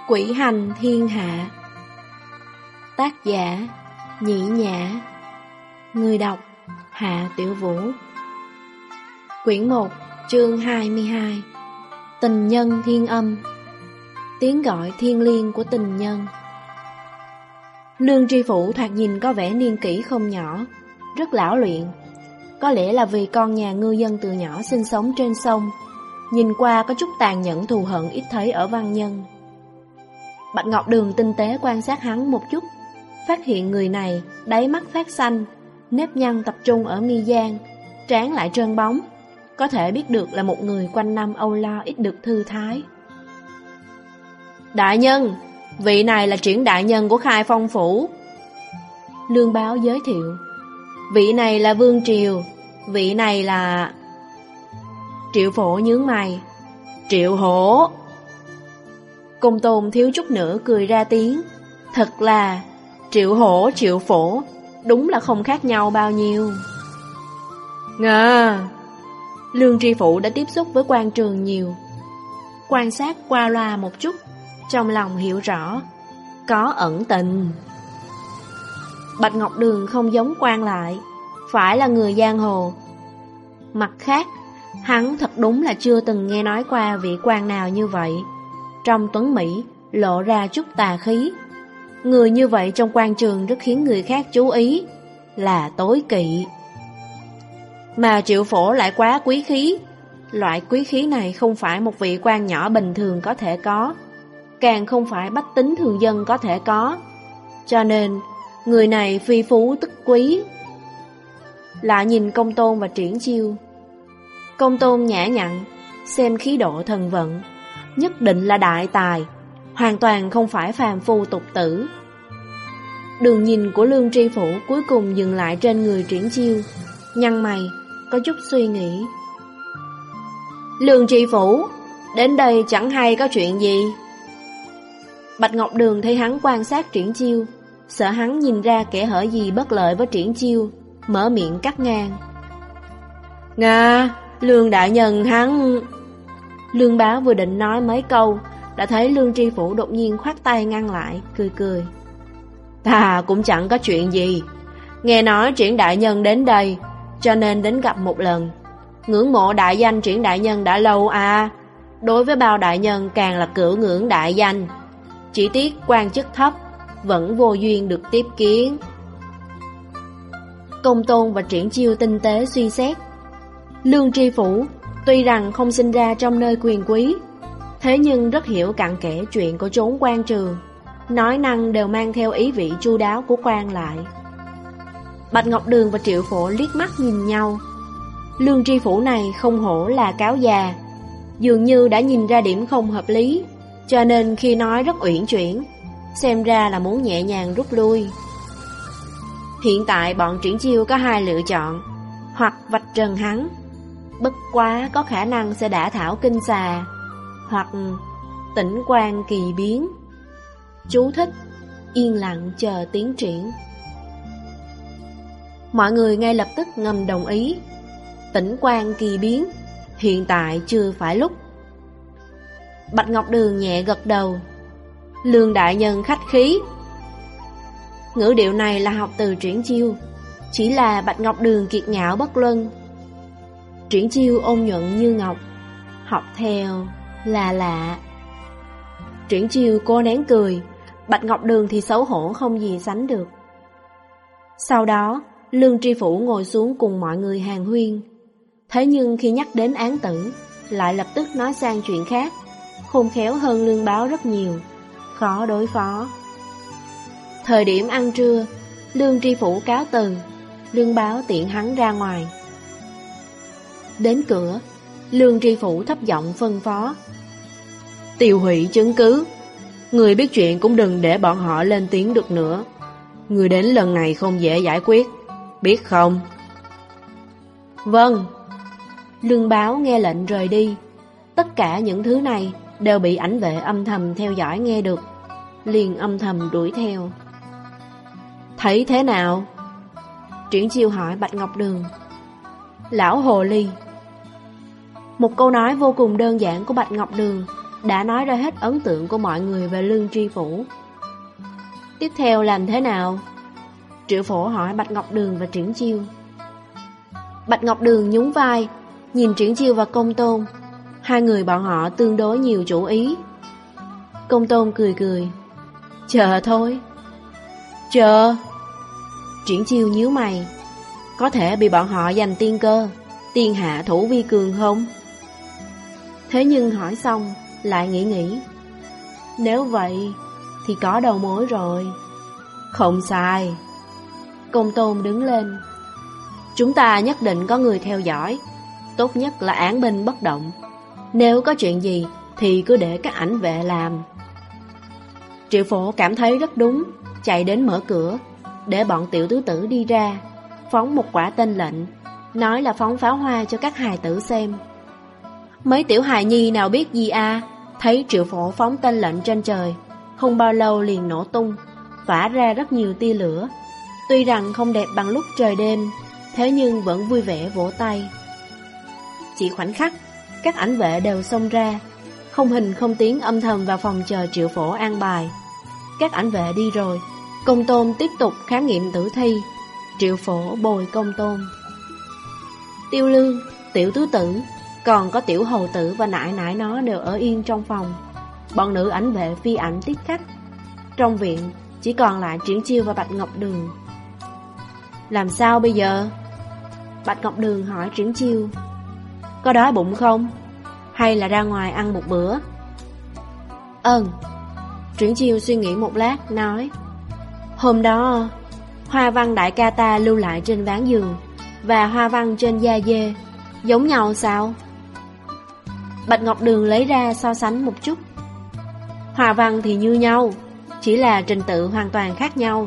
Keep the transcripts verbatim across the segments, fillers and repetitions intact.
Quỷ hành thiên hạ. Tác giả Nhĩ Nhã. Người đọc Hạ Tiểu Vũ. Quyển một, chương hai mươi hai. Tình nhân thiên âm. Tiếng gọi thiêng liêng của tình nhân. Lương tri phủ thoạt nhìn có vẻ niên kỷ không nhỏ, rất lão luyện. Có lẽ là vì con nhà ngư dân từ nhỏ sinh sống trên sông, nhìn qua có chút tàn nhẫn thù hận ít thấy ở văn nhân. Bạch Ngọc Đường tinh tế quan sát hắn một chút, phát hiện người này đáy mắt phát xanh, nếp nhăn tập trung ở mi gian, trán lại trơn bóng, có thể biết được là một người quanh năm âu lo ít được thư thái. Đại nhân, vị này là Triển đại nhân của Khai Phong phủ. Lương Báo giới thiệu. Vị này là Vương Triều, vị này là... Triệu Phổ nhướng mày. Triệu Hổ. Công Tôn thiếu chút nữa cười ra tiếng. Thật là Triệu Hổ, Triệu Phổ, đúng là không khác nhau bao nhiêu. Ngà. Lương tri phủ đã tiếp xúc với quan trường nhiều, quan sát qua loa một chút, trong lòng hiểu rõ, có ẩn tình. Bạch Ngọc Đường không giống quan lại, phải là người giang hồ. Mặt khác, hắn thật đúng là chưa từng nghe nói qua vị quan nào như vậy. Trong tuấn Mỹ lộ ra chút tà khí. Người như vậy trong quan trường rất khiến người khác chú ý, là tối kỵ. Mà Triệu Phổ lại quá quý khí. Loại quý khí này không phải một vị quan nhỏ bình thường có thể có, càng không phải bách tính thường dân có thể có. Cho nên người này phi phú tức quý. Lại nhìn Công Tôn và Triển Chiêu. Công Tôn nhã nhặn, xem khí độ thần vận, nhất định là đại tài, hoàn toàn không phải phàm phu tục tử. Đường nhìn của Lương tri phủ cuối cùng dừng lại trên người Triển Chiêu, nhăn mày, có chút suy nghĩ. Lương tri phủ, đến đây chẳng hay có chuyện gì. Bạch Ngọc Đường thấy hắn quan sát Triển Chiêu, sợ hắn nhìn ra kẻ hở gì bất lợi với Triển Chiêu, mở miệng cắt ngang. Nga, Lương đại nhân hắn... Lương Báo vừa định nói mấy câu, đã thấy Lương tri phủ đột nhiên khoát tay ngăn lại, cười cười. Ta cũng chẳng có chuyện gì. Nghe nói Triển đại nhân đến đây, cho nên đến gặp một lần. Ngưỡng mộ đại danh Triển đại nhân đã lâu à. Đối với bao đại nhân càng là cửu ngưỡng đại danh. Chỉ tiếc quan chức thấp, vẫn vô duyên được tiếp kiến. Công Tôn và Triển Chiêu tinh tế suy xét. Lương tri phủ tuy rằng không sinh ra trong nơi quyền quý, thế nhưng rất hiểu cặn kẽ chuyện của chốn quan trường, nói năng đều mang theo ý vị chu đáo của quan lại. Bạch Ngọc Đường và Triệu Phổ liếc mắt nhìn nhau. Lương tri phủ này không hổ là cáo già, dường như đã nhìn ra điểm không hợp lý, cho nên khi nói rất uyển chuyển, xem ra là muốn nhẹ nhàng rút lui. Hiện tại bọn Triển Chiêu có hai lựa chọn, hoặc vạch trần hắn, bất quá có khả năng sẽ đả thảo kinh xà, hoặc tĩnh quan kỳ biến. Chú thích: yên lặng chờ tiến triển. Mọi người ngay lập tức ngầm đồng ý. Tĩnh quan kỳ biến, hiện tại chưa phải lúc. Bạch Ngọc Đường nhẹ gật đầu. Lương đại nhân khách khí. Ngữ điệu này là học từ Triển Chiêu, chỉ là Bạch Ngọc Đường kiệt ngạo bất luân. Triển Chiêu ôn nhuận như ngọc, học theo là lạ. Triển Chiêu cố nén cười, Bạch Ngọc Đường thì xấu hổ không gì sánh được. Sau đó Lương tri phủ ngồi xuống cùng mọi người hàn huyên. Thế nhưng khi nhắc đến án tử, lại lập tức nói sang chuyện khác, khôn khéo hơn Lương Báo rất nhiều, khó đối phó. Thời điểm ăn trưa, Lương tri phủ cáo từ, Lương Báo tiện hắn ra ngoài. Đến cửa, Lương tri phủ thấp giọng phân phó. Tiêu hủy chứng cứ, người biết chuyện cũng đừng để bọn họ lên tiếng được nữa. Người đến lần này không dễ giải quyết, biết không? Vâng. Lương Báo nghe lệnh rời đi. Tất cả những thứ này đều bị ảnh vệ âm thầm theo dõi nghe được, liền âm thầm đuổi theo. Thấy thế nào? Triển Chiêu hỏi Bạch Ngọc Đường. Lão hồ ly. Một câu nói vô cùng đơn giản của Bạch Ngọc Đường đã nói ra hết ấn tượng của mọi người về Lương Tri Phủ. Tiếp theo làm thế nào? Triệu Phổ hỏi Bạch Ngọc Đường và Triển Chiêu. Bạch Ngọc Đường nhún vai, nhìn Triển Chiêu và Công Tôn. Hai người bọn họ tương đối nhiều chủ ý. Công Tôn cười cười. Chờ thôi. Chờ. Triển Chiêu nhíu mày. Có thể bị bọn họ giành tiên cơ, tiên hạ thủ vi cường không? Thế nhưng hỏi xong lại nghĩ nghĩ. Nếu vậy thì có đầu mối rồi. Không sai. Công Tôn đứng lên. Chúng ta nhất định có người theo dõi. Tốt nhất là án binh bất động. Nếu có chuyện gì thì cứ để các ảnh vệ làm. Triệu Phổ cảm thấy rất đúng, chạy đến mở cửa, để bọn tiểu tứ tử đi ra, phóng một quả tên lệnh, nói là phóng pháo hoa cho các hài tử xem. Mấy tiểu hài nhi nào biết gì à, thấy Triệu Phổ phóng tên lệnh trên trời, không bao lâu liền nổ tung, phả ra rất nhiều tia lửa. Tuy rằng không đẹp bằng lúc trời đêm, thế nhưng vẫn vui vẻ vỗ tay. Chỉ khoảnh khắc, các ảnh vệ đều xông ra, không hình không tiếng âm thầm vào phòng chờ Triệu Phổ an bài. Các ảnh vệ đi rồi, Công Tôn tiếp tục khám nghiệm tử thi. Triệu Phổ bồi Công Tôn. Tiêu Lương, tiểu tứ tử, còn có tiểu hầu tử và nại nại nó đều ở yên trong phòng. Bọn nữ ảnh vệ phi ảnh tiếp khách. Trong viện chỉ còn lại Triển Chiêu và Bạch Ngọc Đường. Làm sao bây giờ? Bạch Ngọc Đường hỏi Triển Chiêu. Có đói bụng không? Hay là ra ngoài ăn một bữa? Ừm. Triển Chiêu suy nghĩ một lát, nói. Hôm đó, hoa văn đại ca ta lưu lại trên ván giường và hoa văn trên da dê giống nhau sao? Bạch Ngọc Đường lấy ra so sánh một chút. Hoa văn thì như nhau, chỉ là trình tự hoàn toàn khác nhau.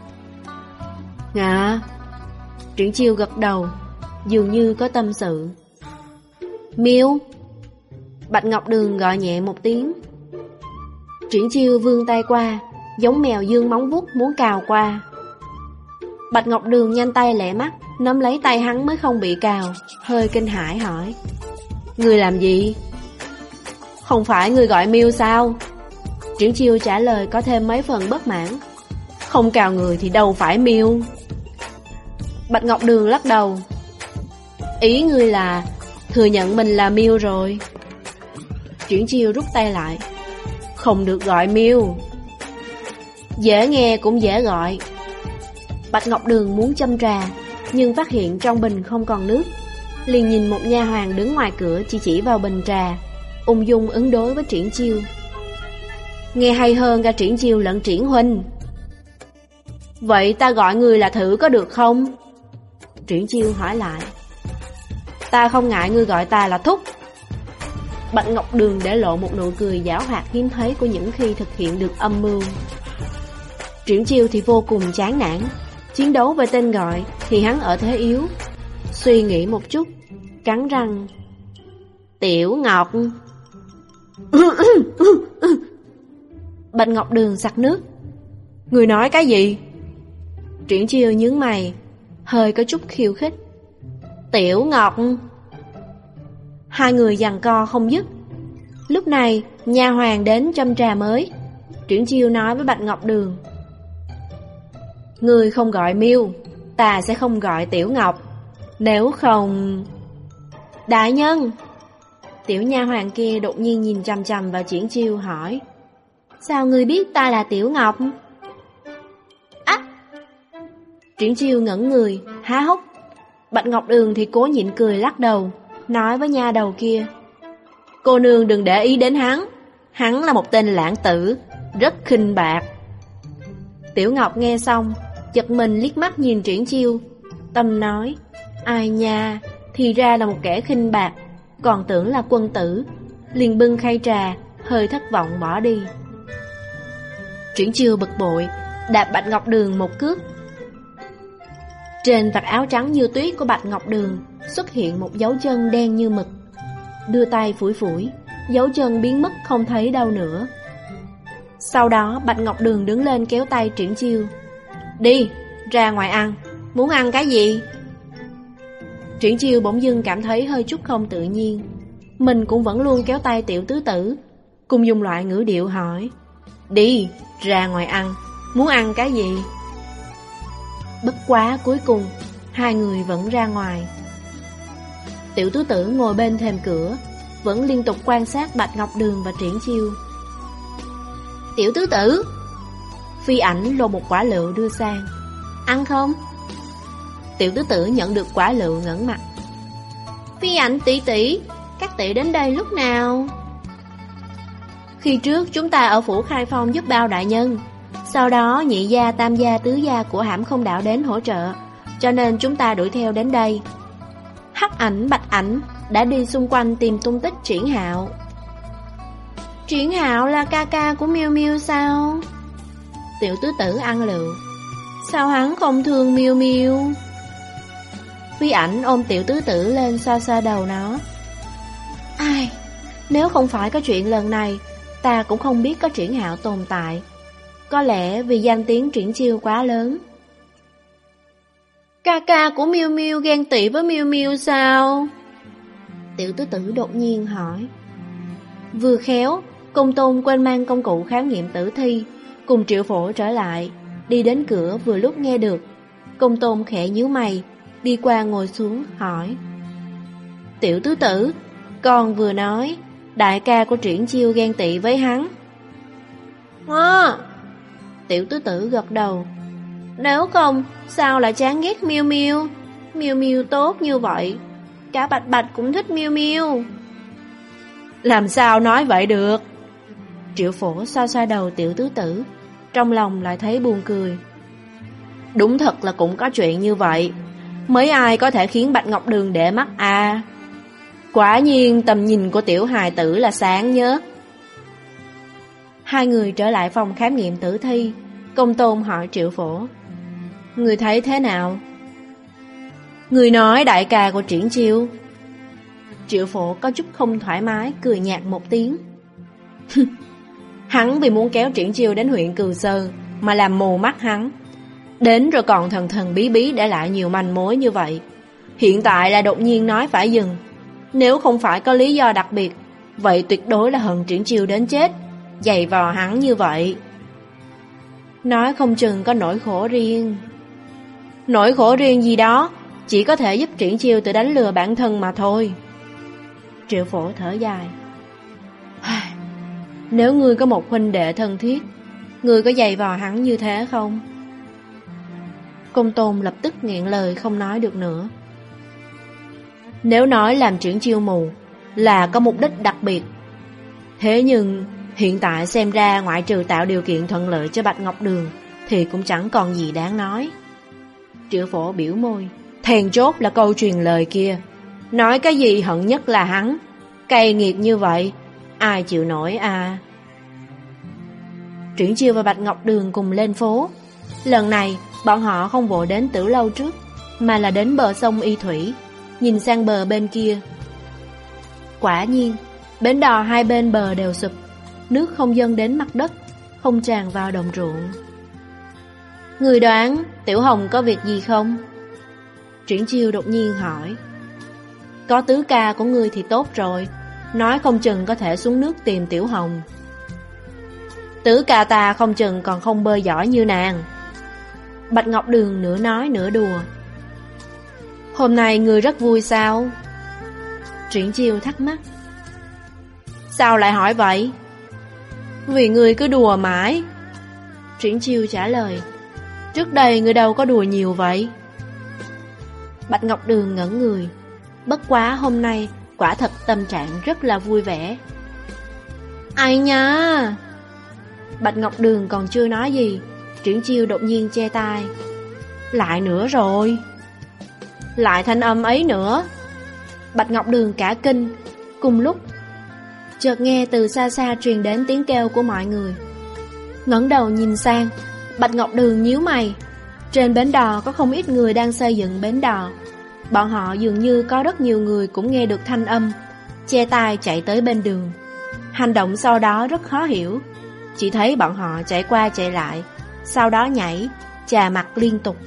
Ngạ. Triển Chiêu gật đầu, dường như có tâm sự. Miêu. Bạch Ngọc Đường gọi nhẹ một tiếng. Triển Chiêu vươn tay qua, giống mèo dương móng vuốt muốn cào qua. Bạch Ngọc Đường nhanh tay lẹ mắt, nắm lấy tay hắn mới không bị cào, hơi kinh hãi hỏi. Ngươi làm gì? Không phải ngươi gọi Miêu sao? Triển Chiêu trả lời có thêm mấy phần bất mãn. Không cào người thì đâu phải Miêu. Bạch Ngọc Đường lắc đầu. Ý ngươi là thừa nhận mình là Miêu rồi. Triển Chiêu rút tay lại. Không được gọi Miêu. Dễ nghe cũng dễ gọi. Bạch Ngọc Đường muốn châm trà, nhưng phát hiện trong bình không còn nước, liền nhìn một nha hoàn đứng ngoài cửa chỉ chỉ vào bình trà, ung dung ứng đối với Triển Chiêu. Nghe hay hơn cả Triển Chiêu lẫn Triển huynh. Vậy ta gọi người là Thử có được không? Triển Chiêu hỏi lại. Ta không ngại ngươi gọi ta là Thúc. Bạch Ngọc Đường để lộ một nụ cười giảo hoạt hiếm thấy của những khi thực hiện được âm mưu. Triển Chiêu thì vô cùng chán nản. Chiến đấu về tên gọi thì hắn ở thế yếu. Suy nghĩ một chút, cắn răng. Tiểu Ngọc. Bạch Ngọc Đường sặc nước. Người nói cái gì? Triển Chiêu nhướng mày, hơi có chút khiêu khích. Tiểu Ngọc. Hai người giằng co không dứt. Lúc này nha hoàn đến châm trà mới. Triển Chiêu nói với Bạch Ngọc Đường. Người không gọi Miêu, ta sẽ không gọi Tiểu Ngọc. Nếu không... Đại nhân. Tiểu nha hoàn kia đột nhiên nhìn chằm chằm vào Triển Chiêu hỏi. Sao ngươi biết ta là Tiểu Ngọc? Á! Triển Chiêu ngẩn người, há hốc. Bạch Ngọc Đường thì cố nhịn cười lắc đầu, nói với nha đầu kia. Cô nương đừng để ý đến hắn. Hắn là một tên lãng tử, rất khinh bạc. Tiểu Ngọc nghe xong, giật mình liếc mắt nhìn Triển Chiêu. Tâm nói, ai nha, thì ra là một kẻ khinh bạc, còn tưởng là quân tử. Liền bưng khay trà, hơi thất vọng bỏ đi. Triển Chiêu bực bội, đạp Bạch Ngọc Đường một cước. Trên vạt áo trắng như tuyết của Bạch Ngọc Đường xuất hiện một dấu chân đen như mực. Đưa tay phủi phủi, dấu chân biến mất không thấy đâu nữa. Sau đó Bạch Ngọc Đường đứng lên kéo tay Triển Chiêu. Đi, ra ngoài ăn. Muốn ăn cái gì? Triển Chiêu bỗng dưng cảm thấy hơi chút không tự nhiên. Mình cũng vẫn luôn kéo tay tiểu tứ tử, cùng dùng loại ngữ điệu hỏi: Đi, ra ngoài ăn, muốn ăn cái gì? Bất quá cuối cùng hai người vẫn ra ngoài. Tiểu tứ tử ngồi bên thềm cửa, vẫn liên tục quan sát Bạch Ngọc Đường và Triển Chiêu. Tiểu tứ tử, Phi Ảnh lột một quả lựu đưa sang. Ăn không? Tiểu tứ tử nhận được quả lựu ngẩng mặt. Phi Ảnh tỷ tỷ, các tỷ đến đây lúc nào? Khi trước chúng ta ở phủ Khai Phong giúp Bao đại nhân, sau đó nhị gia, tam gia, tứ gia của Hãm Không Đạo đến hỗ trợ, cho nên chúng ta đuổi theo đến đây. Hắc Ảnh, Bạch Ảnh đã đi xung quanh tìm tung tích Triển Hạo. Triển Hạo là ca ca của Miêu Miêu sao? Tiểu tứ tử ăn lựu. Sao hắn không thương Miêu Miêu? Phi Ảnh ôm tiểu tứ tử lên xoa xoa đầu nó. Ai, nếu không phải có chuyện lần này, ta cũng không biết có Triển Hạo tồn tại. Có lẽ vì danh tiếng Triển Chiêu quá lớn. Ca ca của Miêu Miêu ghen tị với Miêu Miêu sao? Tiểu tứ tử đột nhiên hỏi. Vừa khéo, Công Tôn quên mang công cụ khám nghiệm tử thi, cùng Triệu Phổ trở lại, đi đến cửa vừa lúc nghe được. Công Tôn khẽ nhíu mày, đi qua ngồi xuống hỏi. Tiểu tứ tử, con vừa nói đại ca của Triển Chiêu ghen tị với hắn. À, tiểu tứ tử gật đầu. Nếu không, sao lại chán ghét Miêu Miêu? Miêu Miêu tốt như vậy, cả Bạch Bạch cũng thích Miêu Miêu. Làm sao nói vậy được? Triệu Phổ xoa xoa đầu tiểu tứ tử, trong lòng lại thấy buồn cười. Đúng thật là cũng có chuyện như vậy. Mấy ai có thể khiến Bạch Ngọc Đường để mắt à? Quả nhiên tầm nhìn của tiểu hài tử là sáng nhớ. Hai người trở lại phòng khám nghiệm tử thi. Công Tôn hỏi Triệu Phổ. Người thấy thế nào? Người nói đại ca của Triển Chiêu. Triệu Phổ có chút không thoải mái, cười nhạt một tiếng. Hắn vì muốn kéo Triển Chiêu đến huyện Cừu Sơn mà làm mù mắt hắn, đến rồi còn thần thần bí bí để lại nhiều manh mối như vậy. Hiện tại là đột nhiên nói phải dừng. Nếu không phải có lý do đặc biệt, vậy tuyệt đối là hận Triển Chiêu đến chết, giày vò hắn như vậy. Nói không chừng có nỗi khổ riêng. Nỗi khổ riêng gì đó chỉ có thể giúp Triển Chiêu tự đánh lừa bản thân mà thôi. Triệu Phổ thở dài. Nếu ngươi có một huynh đệ thân thiết, ngươi có giày vò hắn như thế không? Công Tôn lập tức nghẹn lời không nói được nữa. Nếu nói làm Triển Chiêu mù là có mục đích đặc biệt, thế nhưng hiện tại xem ra ngoại trừ tạo điều kiện thuận lợi cho Bạch Ngọc Đường thì cũng chẳng còn gì đáng nói. Triệu Phổ biểu môi. Thèn chốt là câu truyền lời kia, nói cái gì hận nhất là hắn. Cay nghiệt như vậy, ai chịu nổi à? Triển Chiêu và Bạch Ngọc Đường cùng lên phố. Lần này bọn họ không vội đến Tử Lâu trước, mà là đến bờ sông Y Thủy, nhìn sang bờ bên kia. Quả nhiên, bến đò hai bên bờ đều sụp, nước không dâng đến mặt đất, không tràn vào đồng ruộng. Người đoán Tiểu Hồng có việc gì không? Triển Chiêu đột nhiên hỏi. Có tứ ca của ngươi thì tốt rồi, nói không chừng có thể xuống nước tìm Tiểu Hồng. Tứ ca ta không chừng còn không bơi giỏi như nàng. Bạch Ngọc Đường nửa nói nửa đùa. Hôm nay ngươi rất vui sao? Triển Chiêu thắc mắc. Sao lại hỏi vậy? Vì ngươi cứ đùa mãi. Triển Chiêu trả lời. Trước đây ngươi đâu có đùa nhiều vậy? Bạch Ngọc Đường ngẩn người. Bất quá hôm nay quả thật tâm trạng rất là vui vẻ. Ai nha? Bạch Ngọc Đường còn chưa nói gì, Triển Chiêu đột nhiên che tai. Lại nữa rồi. Lại thanh âm ấy nữa. Bạch Ngọc Đường cả kinh. Cùng lúc chợt nghe từ xa xa truyền đến tiếng kêu của mọi người. Ngẩng đầu nhìn sang, Bạch Ngọc Đường nhíu mày. Trên bến đò có không ít người đang xây dựng bến đò. Bọn họ dường như có rất nhiều người cũng nghe được thanh âm, che tai chạy tới bên đường. Hành động sau đó rất khó hiểu. Chỉ thấy bọn họ chạy qua chạy lại, sau đó nhảy, chà mặt liên tục.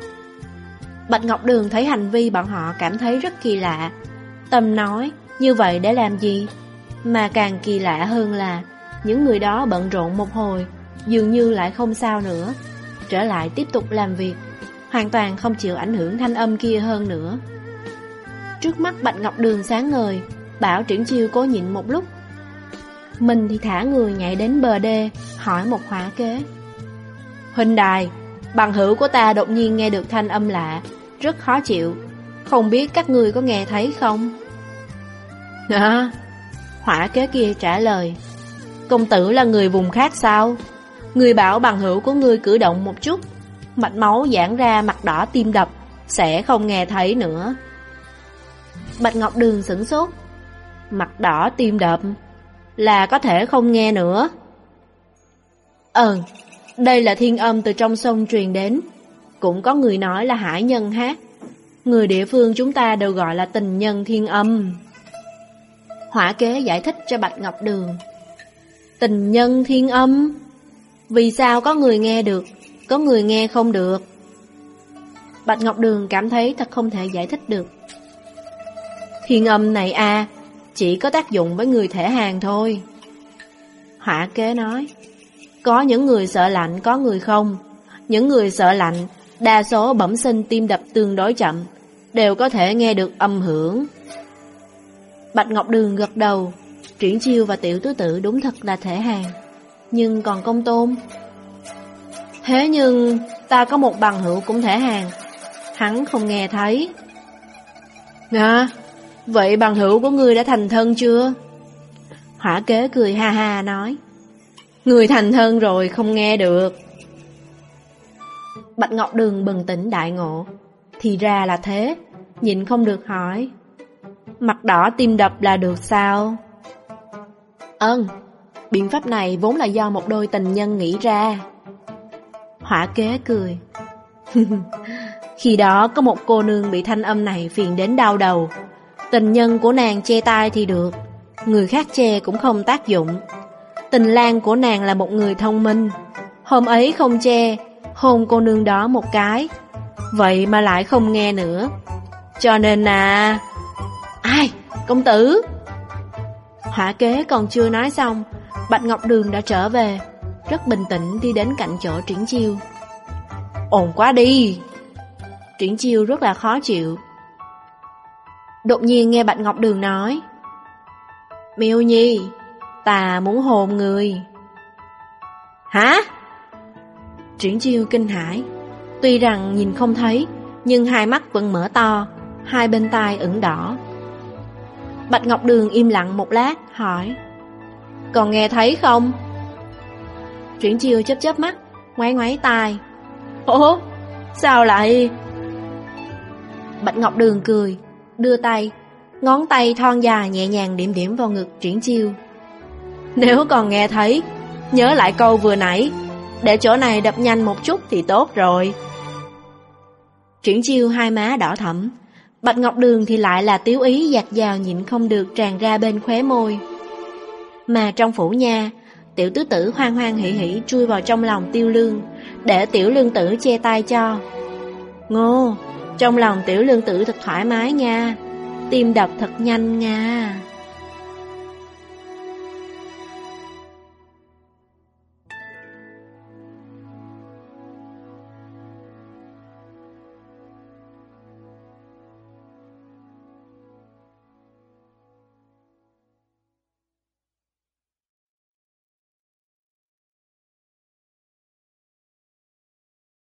Bạch Ngọc Đường thấy hành vi bọn họ cảm thấy rất kỳ lạ. Tâm nói, như vậy để làm gì? Mà càng kỳ lạ hơn là Những người đó bận rộn một hồi, dường như lại không sao nữa, trở lại tiếp tục làm việc, hoàn toàn không chịu ảnh hưởng thanh âm kia hơn nữa. Trước mắt Bạch Ngọc Đường sáng ngời, bảo Triển Chiêu cố nhịn một lúc. Mình thì thả người nhảy đến bờ đê, hỏi một hỏa kế. Huynh đài, bằng hữu của ta đột nhiên nghe được thanh âm lạ, rất khó chịu, không biết các ngươi có nghe thấy không? À, hỏa kế kia trả lời. Công tử là người vùng khác sao? Người bảo bằng hữu của ngươi cử động một chút, mạch máu giãn ra mặt đỏ tim đập, sẽ không nghe thấy nữa. Bạch Ngọc Đường sửng sốt. Mặt đỏ tim đập là có thể không nghe nữa. Ừ, đây là thiên âm từ trong sông truyền đến. Cũng có người nói là hải nhân hát. Người địa phương chúng ta đều gọi là tình nhân thiên âm. Hỏa kế giải thích cho Bạch Ngọc Đường. Tình nhân thiên âm? Vì sao có người nghe được, có người nghe không được? Bạch Ngọc Đường cảm thấy thật không thể giải thích được. Thiên âm này à, chỉ có tác dụng với người thể hàng thôi. Hỏa kế nói. Có những người sợ lạnh, có người không. Những người sợ lạnh, đa số bẩm sinh tim đập tương đối chậm, đều có thể nghe được âm hưởng. Bạch Ngọc Đường gật đầu. Triển Chiêu và Tiểu Tứ Tử đúng thật là thể hàng. Nhưng còn Công Tôn? Thế nhưng ta có một bằng hữu cũng thể hàng, hắn không nghe thấy. À, vậy bằng hữu của ngươi đã thành thân chưa? Hỏa kế cười ha ha nói. Người thành thân rồi không nghe được. Bạch Ngọc Đường bừng tỉnh đại ngộ. Thì ra là thế, nhịn không được hỏi. Mặt đỏ tim đập là được sao? Ơn, biện pháp này vốn là do một đôi tình nhân nghĩ ra. Hỏa kế cười. Khi đó có một cô nương bị thanh âm này phiền đến đau đầu. Tình nhân của nàng che tai thì được, người khác che cũng không tác dụng. Tình lang của nàng là một người thông minh, hôm ấy không che, hôn cô nương đó một cái, vậy mà lại không nghe nữa. Cho nên là... Ai? Công tử? Hỏa kế còn chưa nói xong, Bạch Ngọc Đường đã trở về, rất bình tĩnh đi đến cạnh chỗ Triển Chiêu. Ồn quá đi! Triển Chiêu rất là khó chịu. Đột nhiên nghe Bạch Ngọc Đường nói. Miêu Nhi, ta muốn hôn người. Hả? Triển Chiêu kinh hãi. Tuy rằng nhìn không thấy, nhưng hai mắt vẫn mở to, hai bên tai ửng đỏ. Bạch Ngọc Đường im lặng một lát, hỏi. Còn nghe thấy không? Triển Chiêu chớp chớp mắt, ngoáy ngoáy tai. Ủa? Sao lại? Bạch Ngọc Đường cười, đưa tay, ngón tay thon dài nhẹ nhàng điểm điểm vào ngực Triển Chiêu. Nếu còn nghe thấy, nhớ lại câu vừa nãy, để chỗ này đập nhanh một chút thì tốt rồi. Triển Chiêu hai má đỏ thẫm, Bạch Ngọc Đường thì lại là tiếu ý dạt dào nhịn không được tràn ra bên khóe môi. Mà trong phủ nha, Tiểu Tứ Tử hoan hoan hỉ hỉ chui vào trong lòng Tiêu Lương, để Tiểu Lương Tử che tay cho. Ngô, trong lòng Tiểu Lương Tử thật thoải mái nha, tim đập thật nhanh nha.